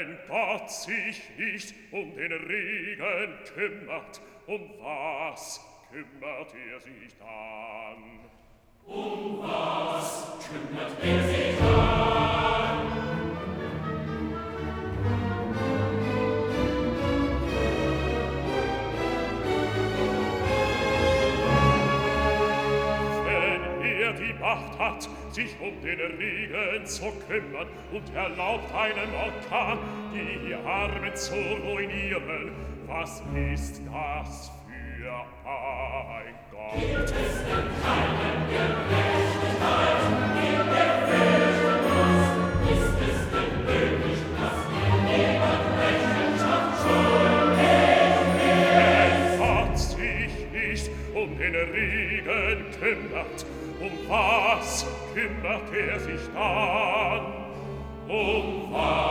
Wenn Gott sich nicht um den Regen kümmert, um was kümmert er sich dann? Um was kümmert er sich dann? Wenn er die Macht hat, sich um den Regen zu kümmern und erlaubt einem Orkan, die Armen zu ruinieren, was ist das für ein Gott? Gibt es denn keine Gerechtigkeit, die er fürchten muss? Ist es denn möglich, dass ihm jemand Rechenschaft schuldig ist? Wenn Gott sich nicht um den Regen kümmert, um was kümmert er sich dann? Um was